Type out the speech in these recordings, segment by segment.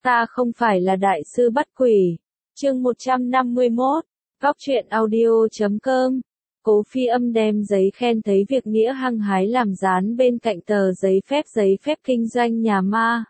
Ta không phải là đại sư bắt quỷ. Chương 151, Góc truyện audio.com. Cố Phi Âm đem giấy khen thấy việc nghĩa hăng hái làm dán bên cạnh tờ giấy phép kinh doanh nhà ma.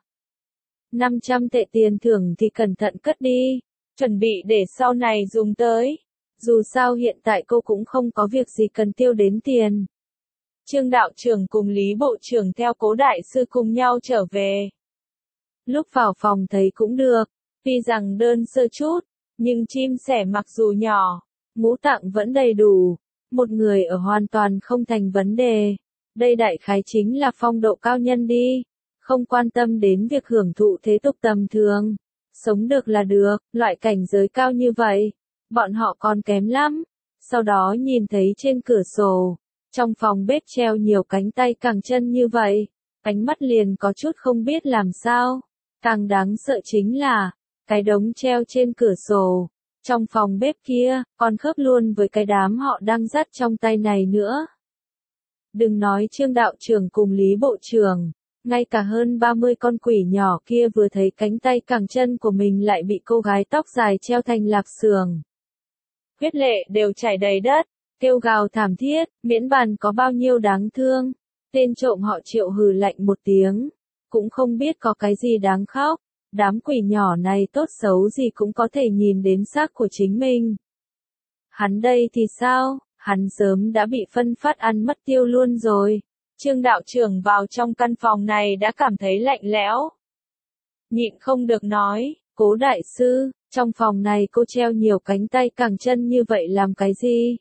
500 tệ tiền thưởng thì cẩn thận cất đi, chuẩn bị để sau này dùng tới. Dù sao hiện tại cô cũng không có việc gì cần tiêu đến tiền. Trương đạo trưởng cùng Lý bộ trưởng theo Cố đại sư cùng nhau trở về. Lúc vào phòng thấy cũng được, tuy rằng đơn sơ chút, nhưng chim sẻ mặc dù nhỏ, ngũ tạng vẫn đầy đủ, một người ở hoàn toàn không thành vấn đề. Đây đại khái chính là phong độ cao nhân đi, không quan tâm đến việc hưởng thụ thế tục tầm thường, sống được là được, loại cảnh giới cao như vậy, bọn họ còn kém lắm. Sau đó nhìn thấy trên cửa sổ, trong phòng bếp treo nhiều cánh tay cẳng chân như vậy, ánh mắt liền có chút không biết làm sao. Càng đáng sợ chính là, cái đống treo trên cửa sổ, trong phòng bếp kia, còn khớp luôn với cái đám họ đang dắt trong tay này nữa. Đừng nói Trương đạo trưởng cùng Lý bộ trưởng, ngay cả hơn 30 con quỷ nhỏ kia vừa thấy cánh tay cẳng chân của mình lại bị cô gái tóc dài treo thành lạp xưởng. Huyết lệ đều chảy đầy đất, kêu gào thảm thiết, miễn bàn có bao nhiêu đáng thương. Tên trộm họ Triệu hừ lạnh một tiếng, cũng không biết có cái gì đáng khóc, đám quỷ nhỏ này tốt xấu gì cũng có thể nhìn đến xác của chính mình. Hắn đây thì sao, hắn sớm đã bị phân phát ăn mất tiêu luôn rồi. Trương đạo trưởng vào trong căn phòng này đã cảm thấy lạnh lẽo. Nhịn không được nói, Cố đại sư, trong phòng này cô treo nhiều cánh tay cẳng chân như vậy làm cái gì?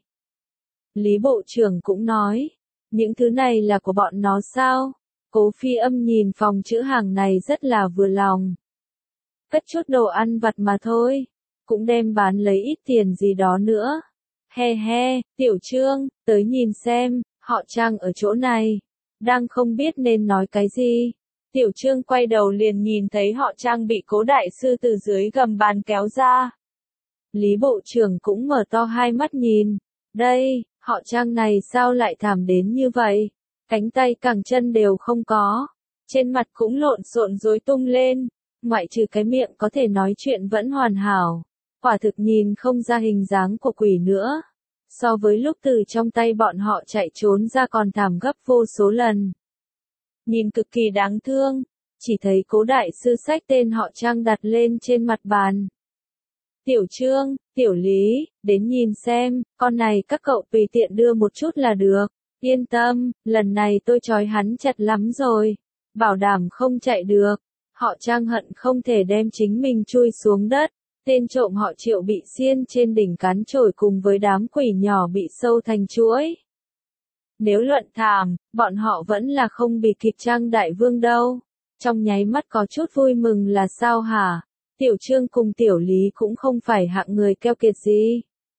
Lý bộ trưởng cũng nói, những thứ này là của bọn nó sao? Cố Phi Âm nhìn phòng chữ hàng này rất là vừa lòng. Cất chút đồ ăn vặt mà thôi, cũng đem bán lấy ít tiền gì đó nữa. He he, Tiểu Trương, tới nhìn xem, họ Trang ở chỗ này. Đang không biết nên nói cái gì. Tiểu Trương quay đầu liền nhìn thấy họ Trang bị Cố đại sư từ dưới gầm bàn kéo ra. Lý bộ trưởng cũng mở to hai mắt nhìn. Đây, họ Trang này sao lại thảm đến như vậy? Cánh tay cẳng chân đều không có. Trên mặt cũng lộn xộn rối tung lên. Ngoại trừ cái miệng có thể nói chuyện vẫn hoàn hảo. Quả thực nhìn không ra hình dáng của quỷ nữa. So với lúc từ trong tay bọn họ chạy trốn ra còn thảm gấp vô số lần. Nhìn cực kỳ đáng thương, chỉ thấy Cố đại sư xách tên họ Trang đặt lên trên mặt bàn. Tiểu Trương, Tiểu Lý, đến nhìn xem, con này các cậu tùy tiện đưa một chút là được. Yên tâm, lần này tôi trói hắn chặt lắm rồi, bảo đảm không chạy được. Họ Trang hận không thể đem chính mình chui xuống đất. Tên trộm họ Triệu bị xiên trên đỉnh cán chổi cùng với đám quỷ nhỏ bị sâu thành chuỗi. Nếu luận thảm, bọn họ vẫn là không bị kịp Trang đại vương đâu. Trong nháy mắt có chút vui mừng là sao hả? Tiểu Trương cùng Tiểu Lý cũng không phải hạng người keo kiệt gì.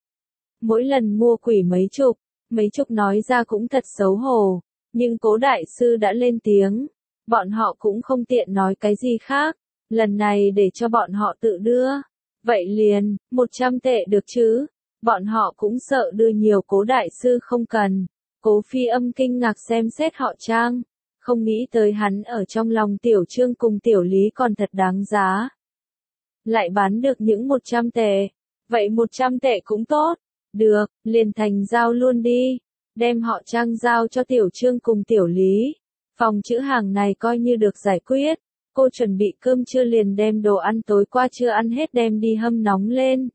Mỗi lần mua quỷ mấy chục nói ra cũng thật xấu hổ. Nhưng Cố đại sư đã lên tiếng. Bọn họ cũng không tiện nói cái gì khác. Lần này để cho bọn họ tự đưa. Vậy liền, 100 tệ được chứ? Bọn họ cũng sợ đưa nhiều Cố đại sư không cần. Cố Phi Âm kinh ngạc xem xét họ Trang. Không nghĩ tới hắn ở trong lòng Tiểu Trương cùng Tiểu Lý còn thật đáng giá. Lại bán được những 100 tệ. Vậy 100 tệ cũng tốt. Được, liền thành giao luôn đi. Đem họ Trang giao cho Tiểu Trương cùng Tiểu Lý. Phòng chữ hàng này coi như được giải quyết. Cô chuẩn bị cơm trưa liền đem đồ ăn tối qua chưa ăn hết đem đi hâm nóng lên.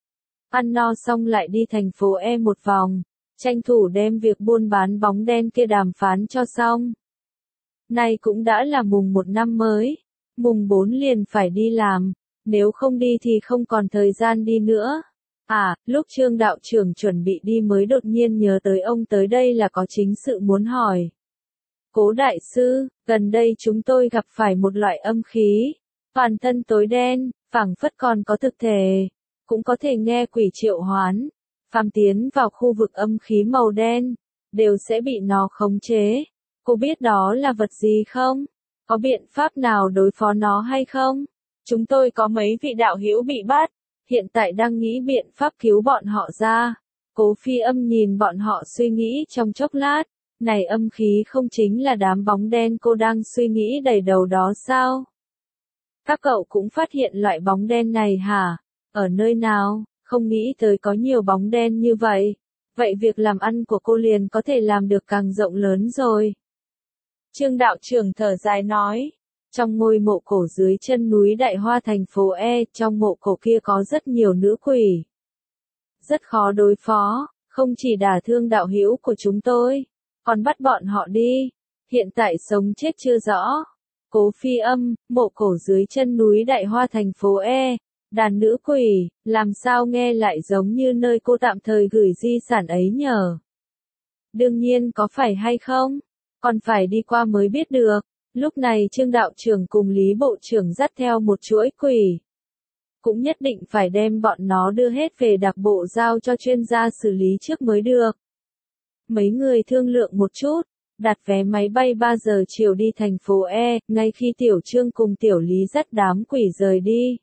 Ăn no xong lại đi thành phố E một vòng. Tranh thủ đem việc buôn bán bóng đen kia đàm phán cho xong. Nay cũng đã là mùng 1 năm mới. Mùng 4 liền phải đi làm. Nếu không đi thì không còn thời gian đi nữa. À, lúc Trương đạo trưởng chuẩn bị đi mới đột nhiên nhớ tới ông tới đây là có chính sự muốn hỏi. Cố đại sư, gần đây chúng tôi gặp phải một loại âm khí. Toàn thân tối đen, phảng phất còn có thực thể. Cũng có thể nghe quỷ triệu hoán. Phàm tiến vào khu vực âm khí màu đen, đều sẽ bị nó khống chế. Cô biết đó là vật gì không? Có biện pháp nào đối phó nó hay không? Chúng tôi có mấy vị đạo hữu bị bắt, hiện tại đang nghĩ biện pháp cứu bọn họ ra. Cố Phi Âm nhìn bọn họ suy nghĩ trong chốc lát. Này âm khí không chính là đám bóng đen cô đang suy nghĩ đầy đầu đó sao? Các cậu cũng phát hiện loại bóng đen này hả? Ở nơi nào? Không nghĩ tới có nhiều bóng đen như vậy. Vậy việc làm ăn của cô liền có thể làm được càng rộng lớn rồi. Trương đạo trưởng thở dài nói. Trong ngôi mộ cổ dưới chân núi Đại Hoa thành phố E, trong mộ cổ kia có rất nhiều nữ quỷ. Rất khó đối phó, không chỉ đả thương đạo hữu của chúng tôi, còn bắt bọn họ đi. Hiện tại sống chết chưa rõ. Cố Phi Âm, mộ cổ dưới chân núi Đại Hoa thành phố E, đàn nữ quỷ, làm sao nghe lại giống như nơi cô tạm thời gửi di sản ấy nhờ. Đương nhiên có phải hay không? Còn phải đi qua mới biết được. Lúc này Trương đạo trưởng cùng Lý bộ trưởng dắt theo một chuỗi quỷ. Cũng nhất định phải đem bọn nó đưa hết về đặc bộ giao cho chuyên gia xử lý trước mới được. Mấy người thương lượng một chút, đặt vé máy bay 3 giờ chiều đi thành phố E, ngay khi Tiểu Trương cùng Tiểu Lý dắt đám quỷ rời đi.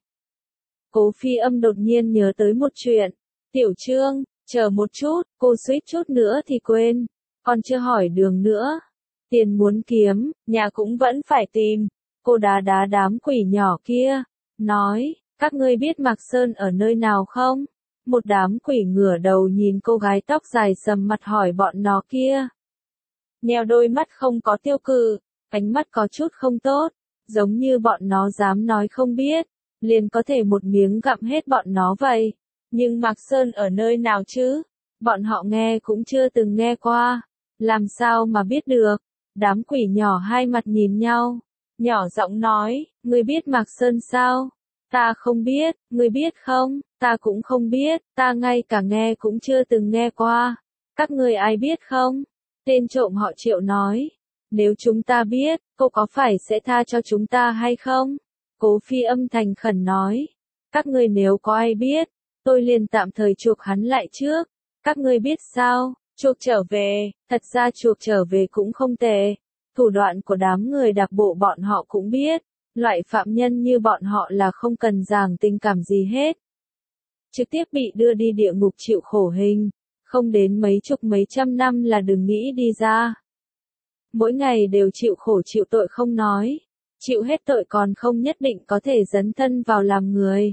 Cố Phi Âm đột nhiên nhớ tới một chuyện. Tiểu Trương, chờ một chút, cô suýt chút nữa thì quên. Còn chưa hỏi đường nữa. Tiền muốn kiếm, nhà cũng vẫn phải tìm. Cô đá đá đám quỷ nhỏ kia. Nói, các ngươi biết Mạc Sơn ở nơi nào không? Một đám quỷ ngửa đầu nhìn cô gái tóc dài sầm mặt hỏi bọn nó kia. Nheo đôi mắt không có tiêu cự, ánh mắt có chút không tốt. Giống như bọn nó dám nói không biết. Liền có thể một miếng gặm hết bọn nó vậy. Nhưng Mạc Sơn ở nơi nào chứ? Bọn họ nghe cũng chưa từng nghe qua. Làm sao mà biết được? Đám quỷ nhỏ hai mặt nhìn nhau. Nhỏ giọng nói, ngươi biết Mạc Sơn sao? Ta không biết, ngươi biết không? Ta cũng không biết, ta ngay cả nghe cũng chưa từng nghe qua. Các ngươi ai biết không? Tên trộm họ Triệu nói. Nếu chúng ta biết, cô có phải sẽ tha cho chúng ta hay không? Cố Phi Âm thành khẩn nói. Các ngươi nếu có ai biết, tôi liền tạm thời chuộc hắn lại trước. Các ngươi biết sao? Chuộc trở về, thật ra chuộc trở về cũng không tệ. Thủ đoạn của đám người đặc bộ bọn họ cũng biết. Loại phạm nhân như bọn họ là không cần giảng tình cảm gì hết. Trực tiếp bị đưa đi địa ngục chịu khổ hình. Không đến mấy chục mấy trăm năm là đừng nghĩ đi ra. Mỗi ngày đều chịu khổ chịu tội không nói. Chịu hết tội còn không nhất định có thể dấn thân vào làm người.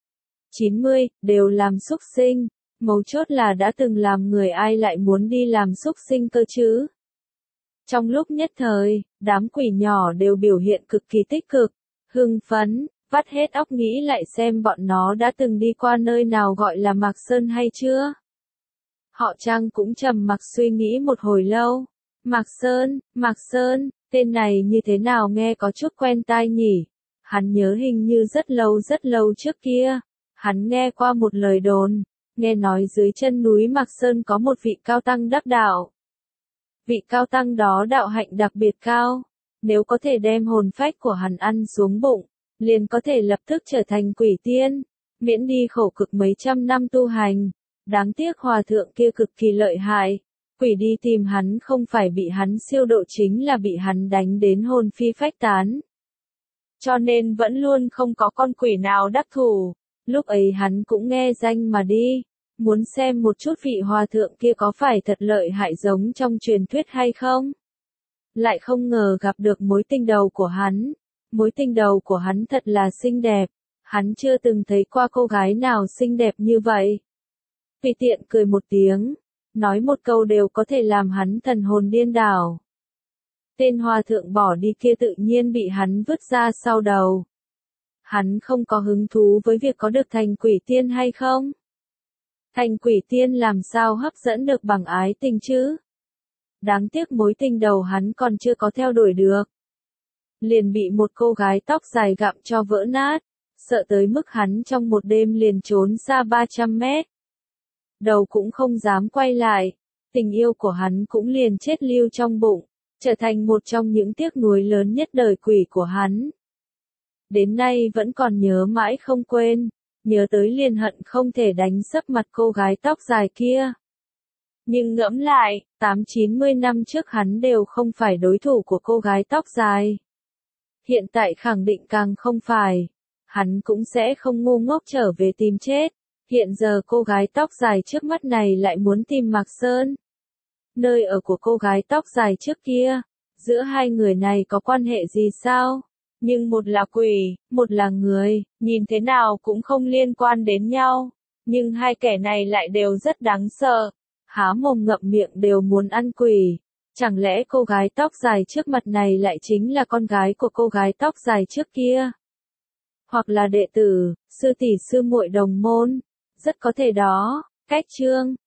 90, đều làm súc sinh. Mấu chốt là đã từng làm người ai lại muốn đi làm súc sinh cơ chứ. Trong lúc nhất thời, đám quỷ nhỏ đều biểu hiện cực kỳ tích cực, hưng phấn, vắt hết óc nghĩ lại xem bọn nó đã từng đi qua nơi nào gọi là Mạc Sơn hay chưa. Họ Trang cũng trầm mặc suy nghĩ một hồi lâu. Mạc Sơn, tên này như thế nào nghe có chút quen tai nhỉ. Hắn nhớ hình như rất lâu trước kia. Hắn nghe qua một lời đồn, nghe nói dưới chân núi Mạc Sơn có một vị cao tăng đắc đạo. Vị cao tăng đó đạo hạnh đặc biệt cao. Nếu có thể đem hồn phách của hắn ăn xuống bụng, liền có thể lập tức trở thành quỷ tiên, miễn đi khổ cực mấy trăm năm tu hành. Đáng tiếc hòa thượng kia cực kỳ lợi hại. Quỷ đi tìm hắn không phải bị hắn siêu độ chính là bị hắn đánh đến hồn phi phách tán. Cho nên vẫn luôn không có con quỷ nào đắc thủ. Lúc ấy hắn cũng nghe danh mà đi. Muốn xem một chút vị hòa thượng kia có phải thật lợi hại giống trong truyền thuyết hay không. Lại không ngờ gặp được mối tình đầu của hắn. Mối tình đầu của hắn thật là xinh đẹp. Hắn chưa từng thấy qua cô gái nào xinh đẹp như vậy. Tùy tiện cười một tiếng. Nói một câu đều có thể làm hắn thần hồn điên đảo. Tên hòa thượng bỏ đi kia tự nhiên bị hắn vứt ra sau đầu. Hắn không có hứng thú với việc có được thành quỷ tiên hay không. Thành quỷ tiên làm sao hấp dẫn được bằng ái tình chứ? Đáng tiếc mối tình đầu hắn còn chưa có theo đuổi được. Liền bị một cô gái tóc dài gặm cho vỡ nát, sợ tới mức hắn trong một đêm liền trốn xa 300 mét. Đầu cũng không dám quay lại, tình yêu của hắn cũng liền chết lưu trong bụng, trở thành một trong những tiếc nuối lớn nhất đời quỷ của hắn. Đến nay vẫn còn nhớ mãi không quên. Nhớ tới liền hận không thể đánh sấp mặt cô gái tóc dài kia. Nhưng ngẫm lại, 8-90 năm trước hắn đều không phải đối thủ của cô gái tóc dài. Hiện tại khẳng định càng không phải. Hắn cũng sẽ không ngu ngốc trở về tìm chết. Hiện giờ cô gái tóc dài trước mắt này lại muốn tìm Mạc Sơn. Nơi ở của cô gái tóc dài trước kia. Giữa hai người này có quan hệ gì sao? Nhưng một là quỷ, một là người, nhìn thế nào cũng không liên quan đến nhau. Nhưng hai kẻ này lại đều rất đáng sợ. Há mồm ngậm miệng đều muốn ăn quỷ. Chẳng lẽ cô gái tóc dài trước mặt này lại chính là con gái của cô gái tóc dài trước kia? Hoặc là đệ tử, sư tỷ sư muội đồng môn? Rất có thể đó. Cách chương